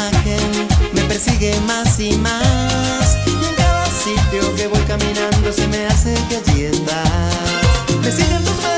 imagen me persigue más y más, y en cada sitio que voy caminando se me hace que allí estás. Me siguen tus manos